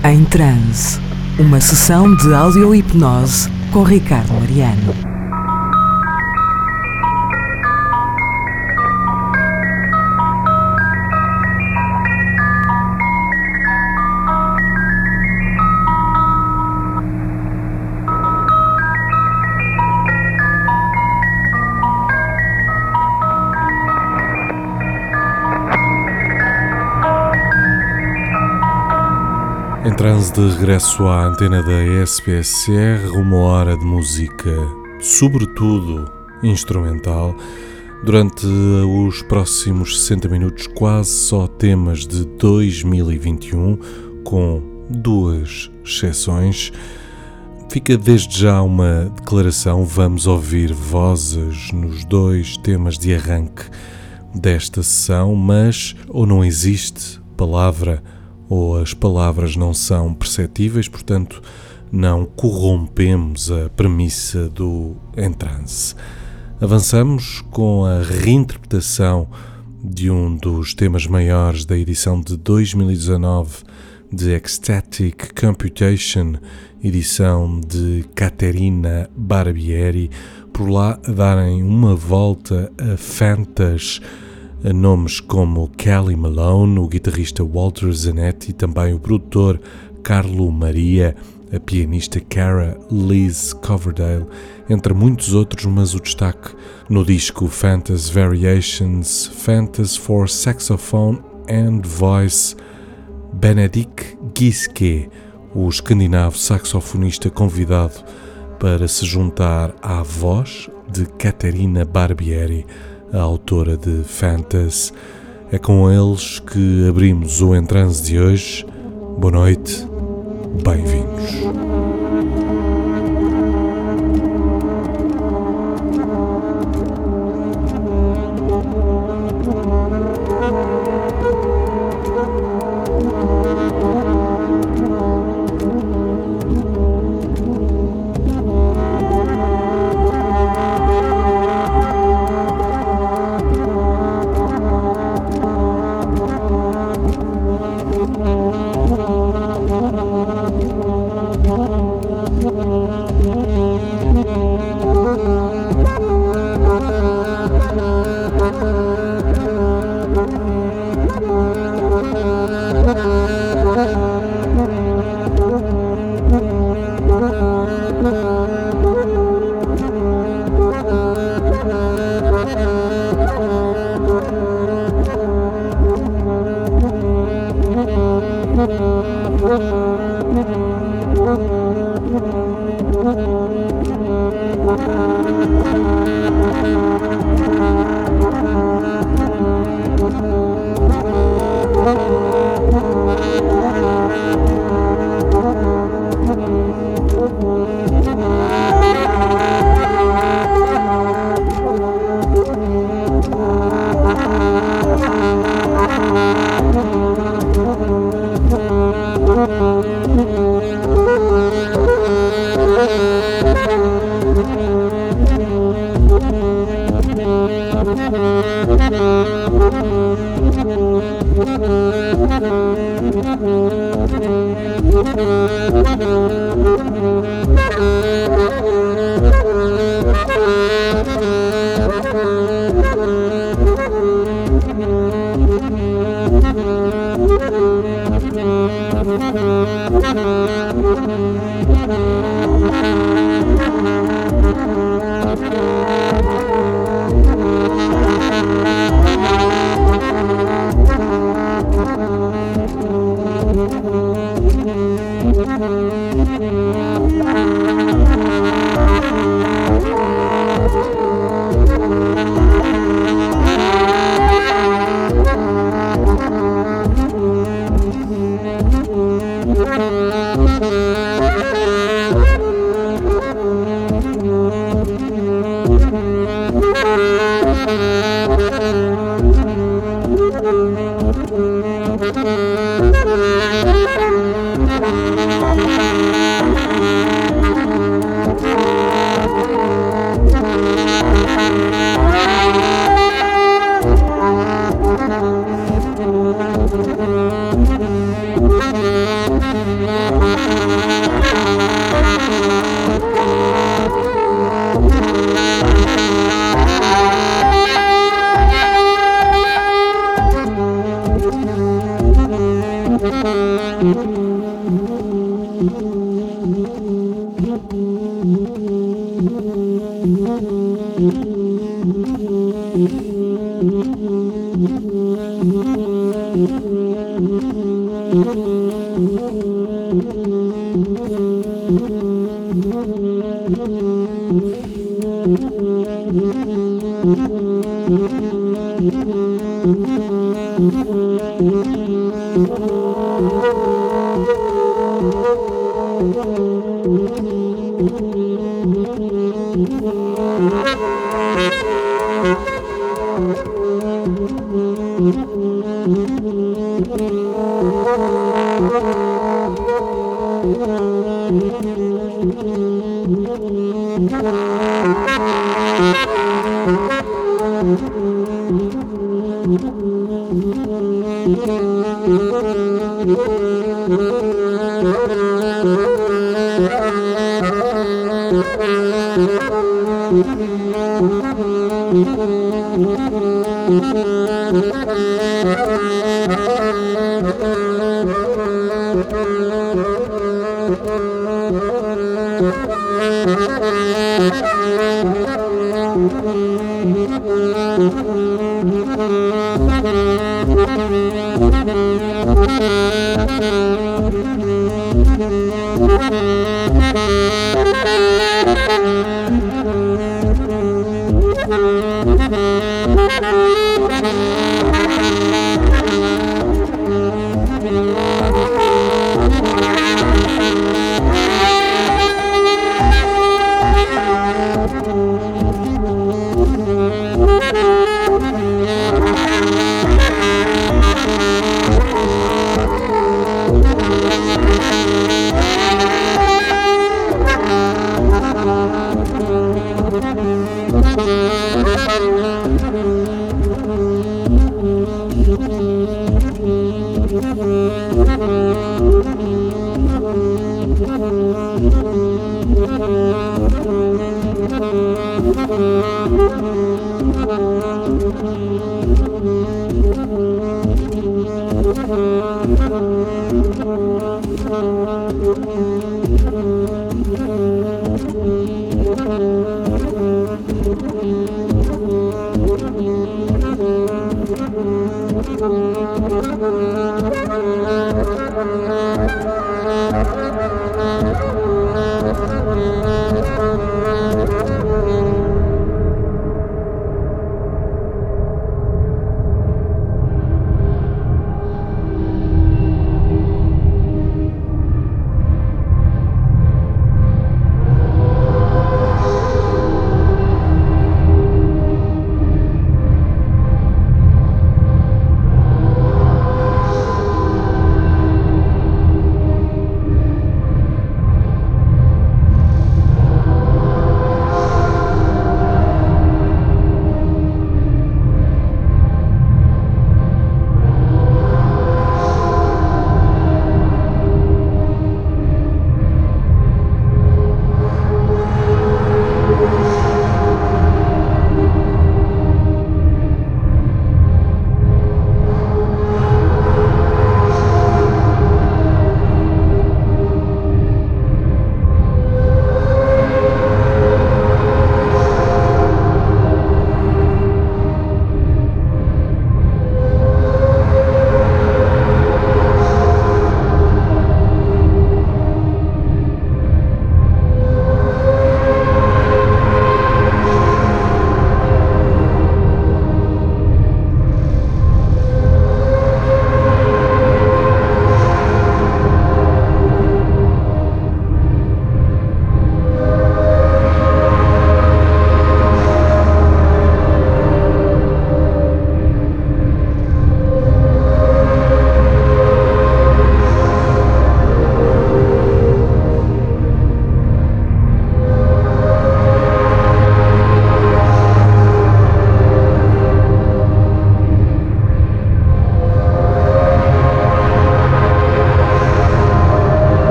Em Transe, uma sessão de audio-hipnose com Ricardo Mariano. Em transe de regresso à antena da SBSR, uma hora de música, sobretudo instrumental. Durante os próximos 60 minutos, quase só temas de 2021, com duas exceções. Fica desde já uma declaração, vamos ouvir vozes nos dois temas de arranque desta sessão, mas ou não existe palavra ou as palavras não são perceptíveis, portanto não corrompemos a premissa do Em Transe. Avançamos com a reinterpretação de um dos temas maiores da edição de 2019 de Ecstatic Computation, edição de Caterina Barbieri, por lá darem uma volta a Fantas, a nomes como Kelly Malone, o guitarrista Walter Zanetti, também o produtor Carlo Maria, a pianista Cara Liz Coverdale, entre muitos outros, mas o destaque no disco Fantas Variations, Fantas for Saxophone and Voice, Benedikt Giske, o escandinavo saxofonista convidado para se juntar à voz de Caterina Barbieri, a autora de Fantas. É com eles que abrimos o Em Transe de hoje. Boa noite, bem-vindos.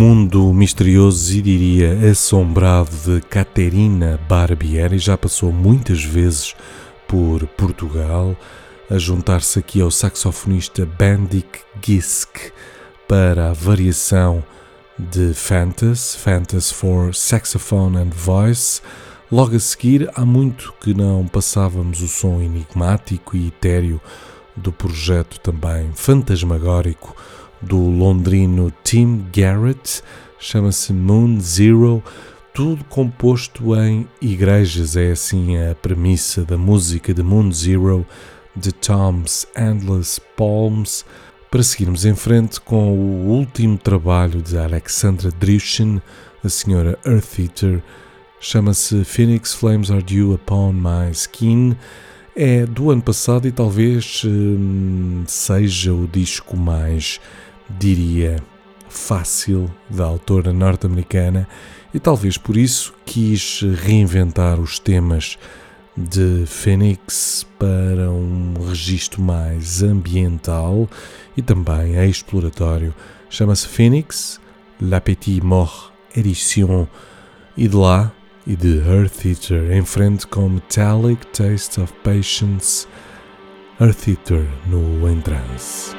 mundo misterioso e diria assombrado de Caterina Barbieri. Já passou muitas vezes por Portugal, a juntar-se aqui ao saxofonista Bendik Gisk para a variação de Fantas for Saxophone and Voice. Logo a seguir, há muito que não passávamos o som enigmático e etéreo do projeto também fantasmagórico do londrino Tim Garrett, chama-se Moon Zero, tudo composto em igrejas. É assim a premissa da música de Moon Zero, de Tom's Endless Palms, para seguirmos em frente com o último trabalho de Alexandra Drushin, a senhora Earth Eater, chama-se Phoenix Flames Are Due Upon My Skin. É do ano passado e talvez seja o disco mais, diria, fácil da autora norte-americana, e talvez por isso quis reinventar os temas de Phoenix para um registro mais ambiental e também exploratório. Chama-se Phoenix, La Petite Mort Edition, e de lá e de Earth Eater em frente com Metallic Taste of Patience, Earth Eater no Em Trance.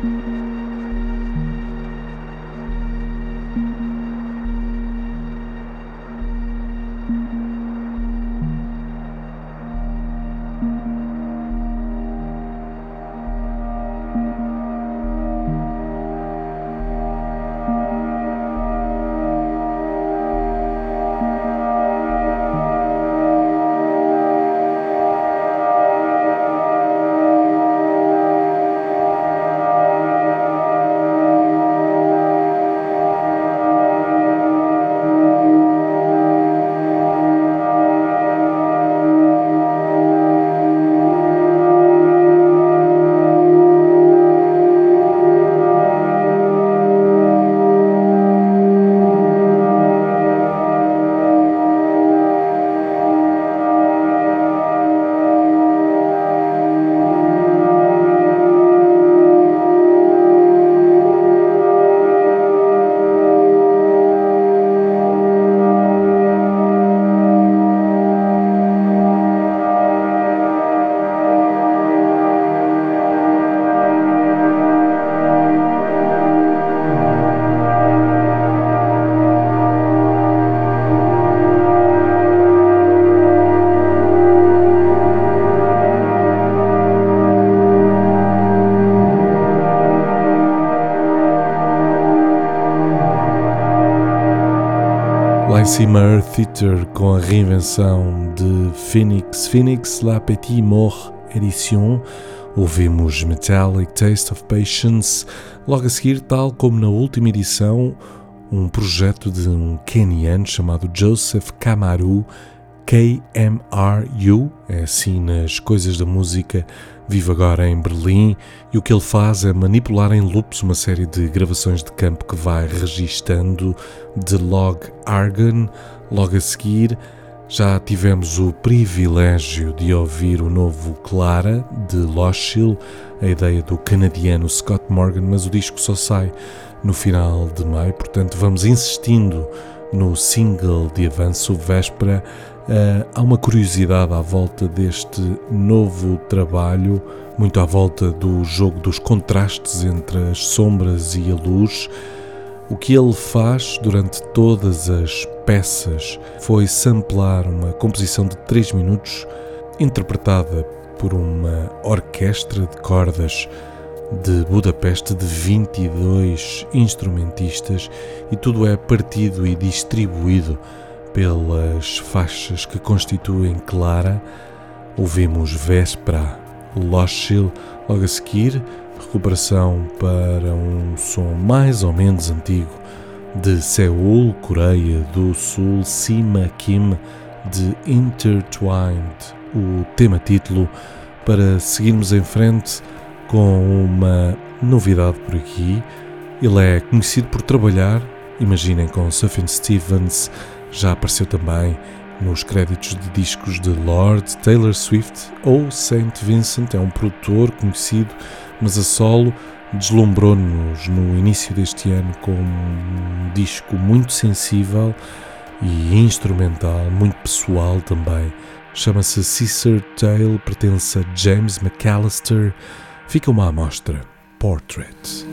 Lysimer Theatre com a reinvenção de Phoenix La Petite Mort Edition. Ouvimos Metallic Taste of Patience. Logo a seguir, tal como na última edição, um projeto de um queniano chamado Joseph Kamaru, KMRU, é assim nas coisas da música, vive agora em Berlim e o que ele faz é manipular em loops uma série de gravações de campo que vai registando de Log Argon. Logo a seguir já tivemos o privilégio de ouvir o novo Clara de Lochil, a ideia do canadiano Scott Morgan, mas o disco só sai no final de maio, portanto vamos insistindo no single de avanço Véspera. Há uma curiosidade à volta deste novo trabalho, muito à volta do jogo dos contrastes entre as sombras e a luz. O que ele faz durante todas as peças foi samplar uma composição de 3 minutos, interpretada por uma orquestra de cordas de Budapeste de 22 instrumentistas, e tudo é partido e distribuído pelas faixas que constituem Clara. Ouvimos Véspera, Lochil, logo a seguir recuperação para um som mais ou menos antigo de Seul, Coreia do Sul, Sima Kim de Intertwined, o tema título, para seguirmos em frente com uma novidade por aqui. Ele é conhecido por trabalhar, imaginem, com Sufjan Stevens, já apareceu também nos créditos de discos de Lorde, Taylor Swift ou Saint Vincent. É um produtor conhecido, mas a solo deslumbrou-nos no início deste ano com um disco muito sensível e instrumental, muito pessoal também. Chama-se Caesar Tale, pertence a James McAllister. Fica uma amostra, Portrait.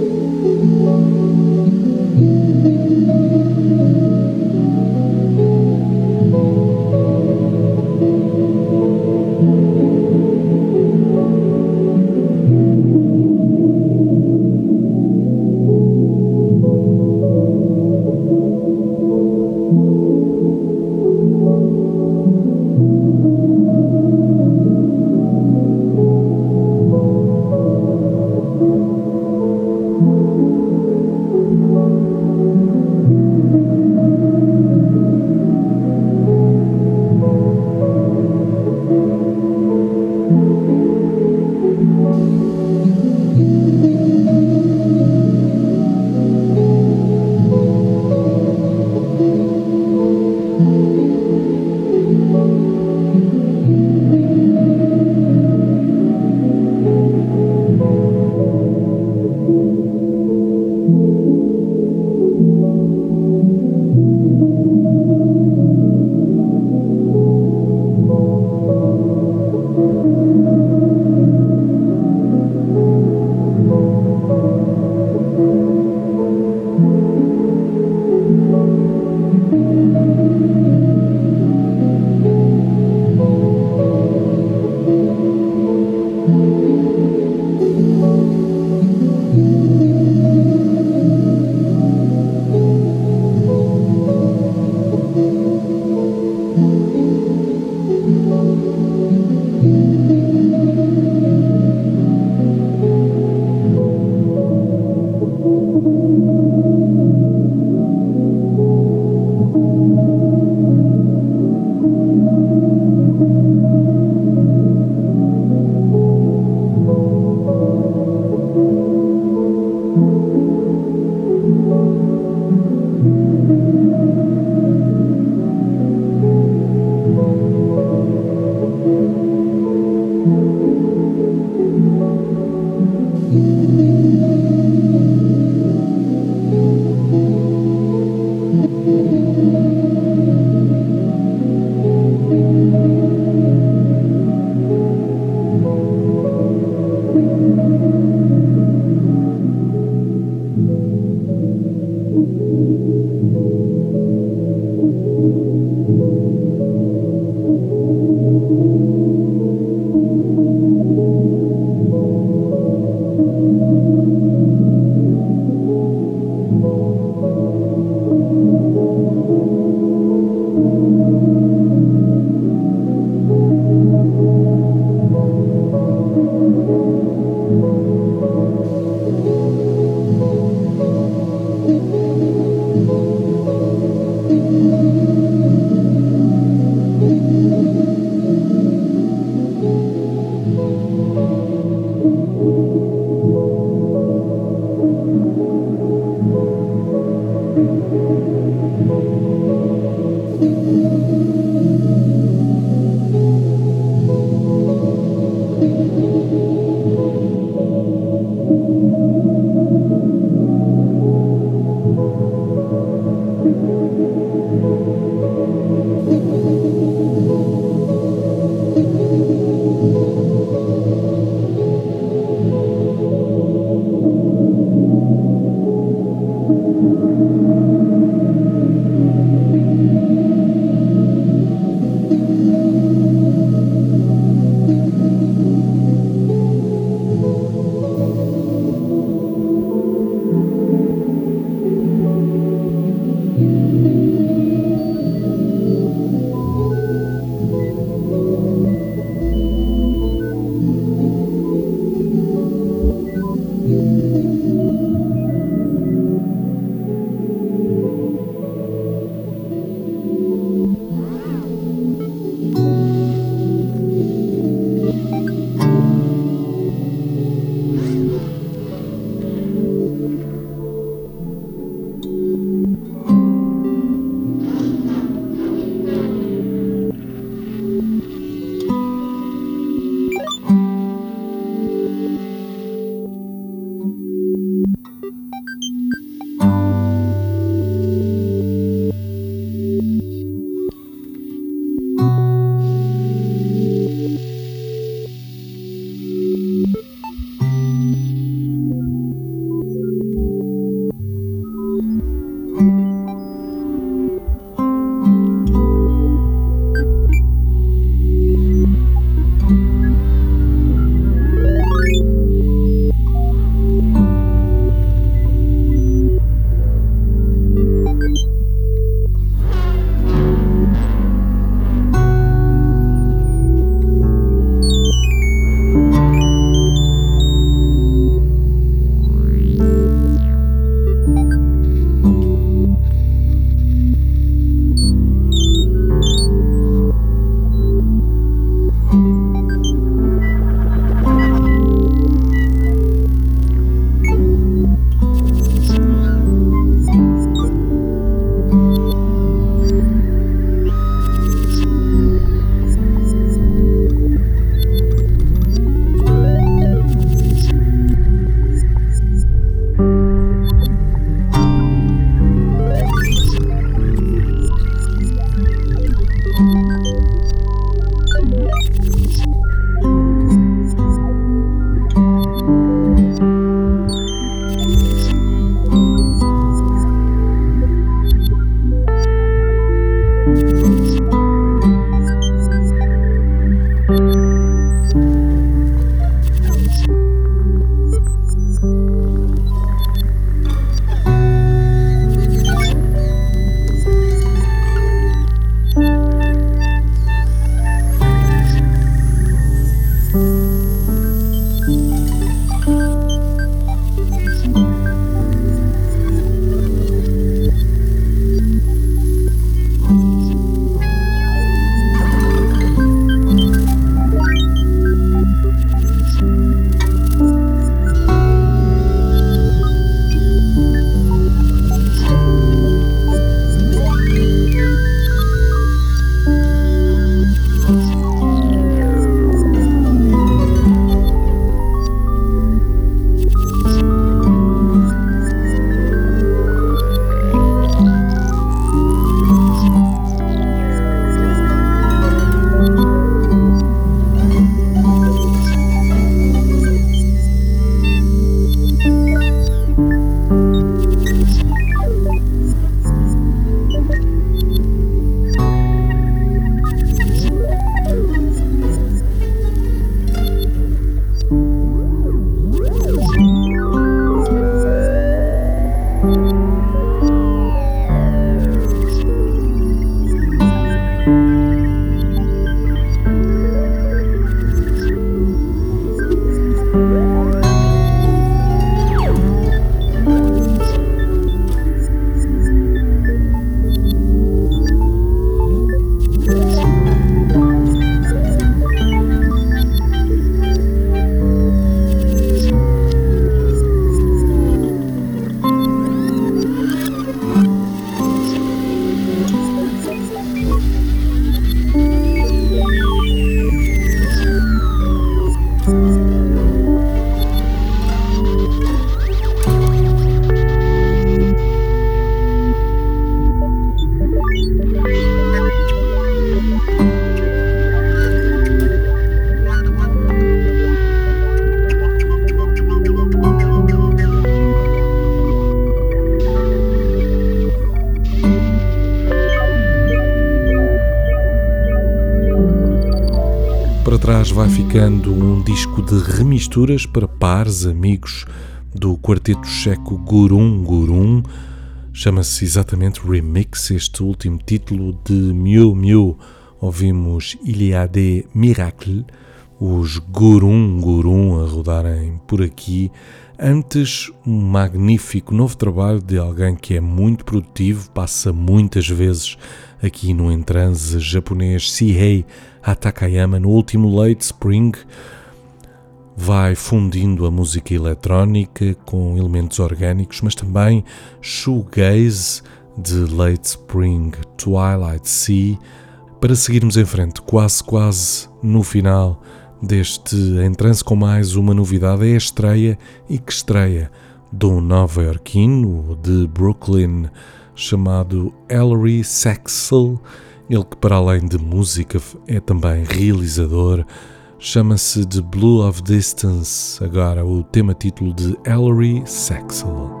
trás vai ficando um disco de remisturas para pares, amigos do quarteto checo Gurum Gurum. Chama-se exatamente Remix, este último título de Miu Miu. Ouvimos Il y a des miracles, os Gurum Gurum a rodarem por aqui. Antes, um magnífico novo trabalho de alguém que é muito produtivo, passa muitas vezes aqui no Entranse japonês, Seihei Takayama. No último Late Spring vai fundindo a música eletrónica com elementos orgânicos, mas também shoegaze de Late Spring, Twilight Sea, para seguirmos em frente, quase no final deste Entranse com mais uma novidade. É a estreia, e que estreia, de um nova-iorquino de Brooklyn chamado Ellery Sexel, ele que para além de música é também realizador. Chama-se The Blue of Distance, agora o tema título de Ellery Sexel.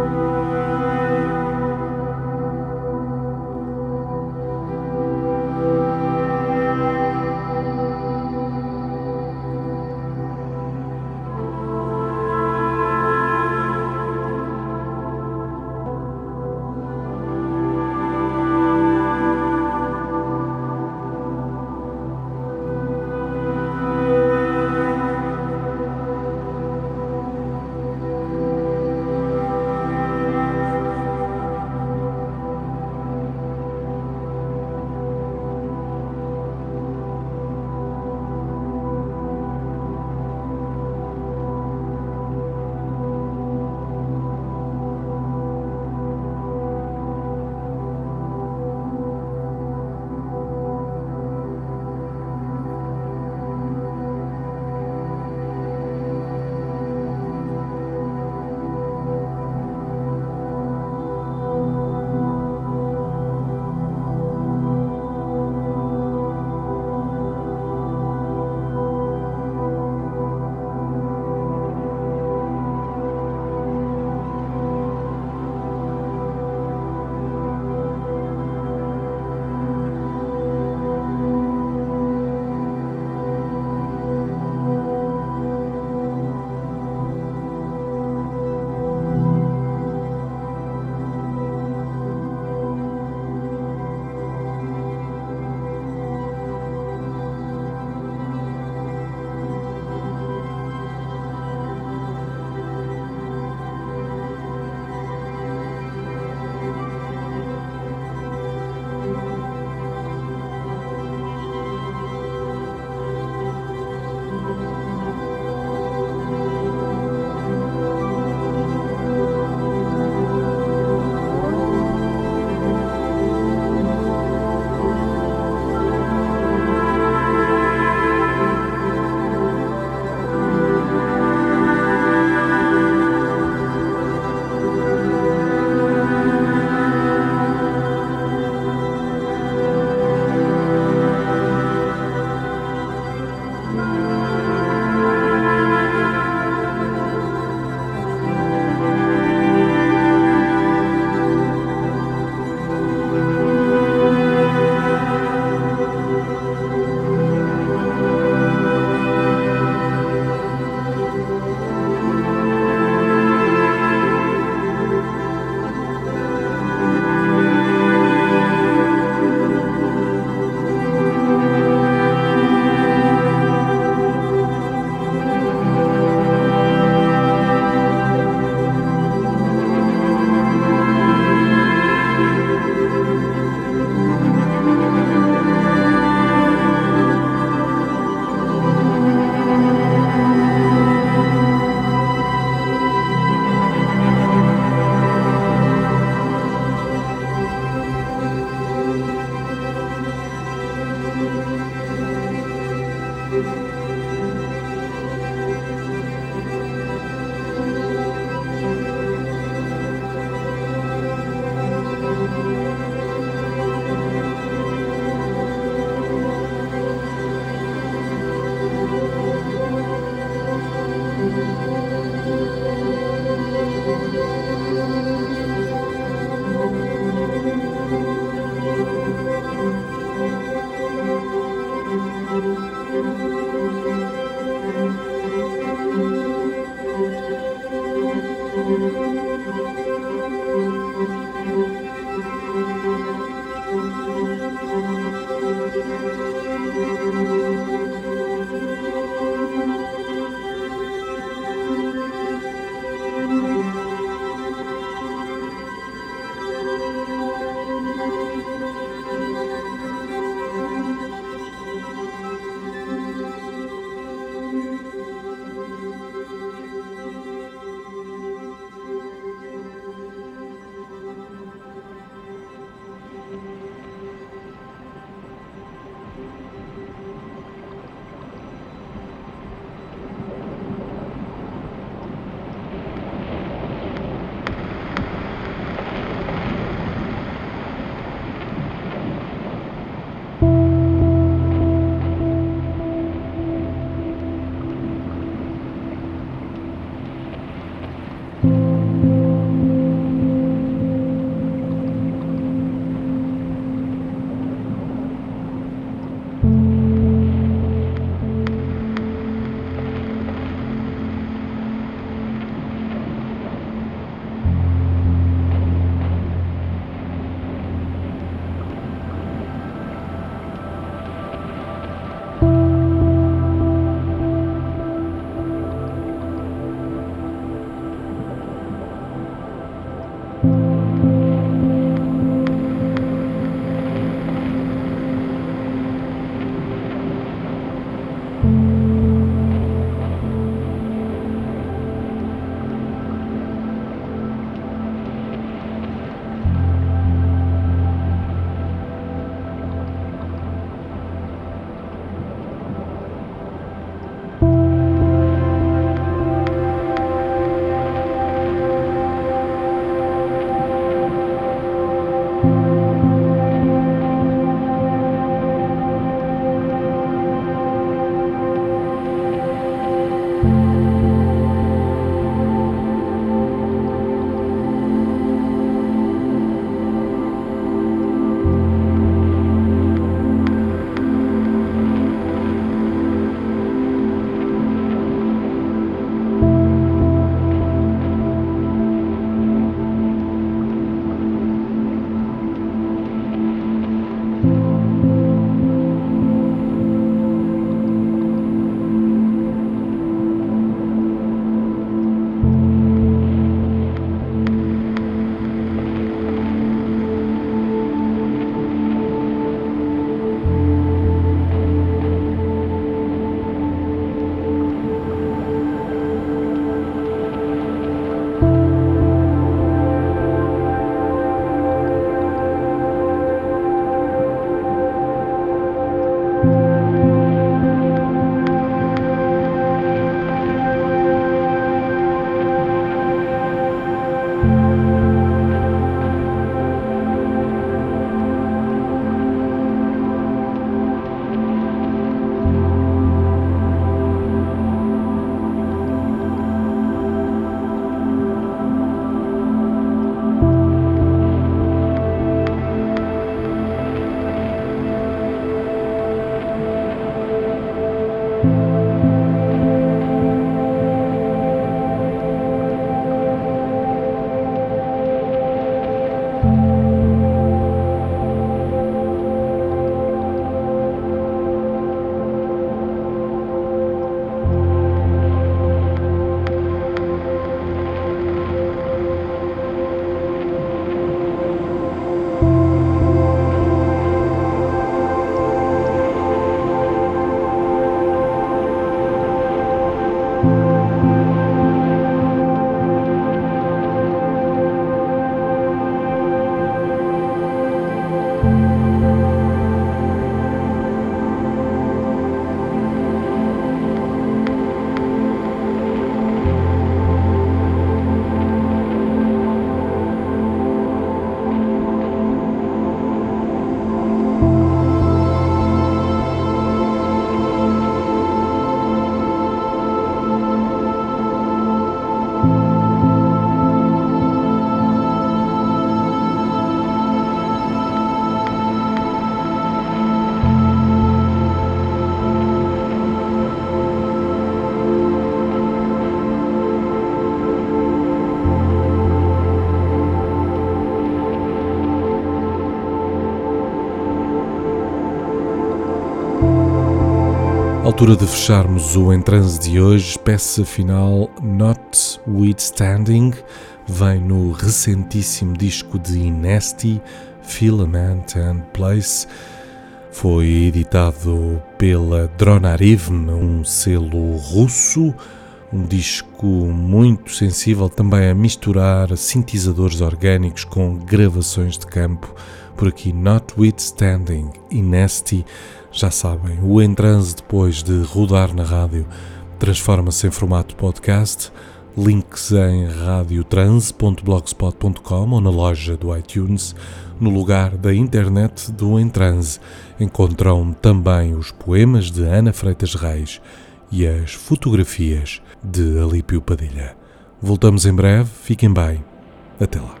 Altura de fecharmos o Em Transe de hoje, peça final Notwithstanding, vem no recentíssimo disco de Inesti, Filament and Place. Foi editado pela Dronarivn, um selo russo, um disco muito sensível também a misturar sintetizadores orgânicos com gravações de campo. Por aqui, Notwithstanding, Inesti. Já sabem, o Em Transe, depois de rodar na rádio, transforma-se em formato podcast. Links em radiotranse.blogspot.com ou na loja do iTunes. No lugar da internet do Em Transe encontram também os poemas de Ana Freitas Reis e as fotografias de Alípio Padilha. Voltamos em breve, fiquem bem, até lá.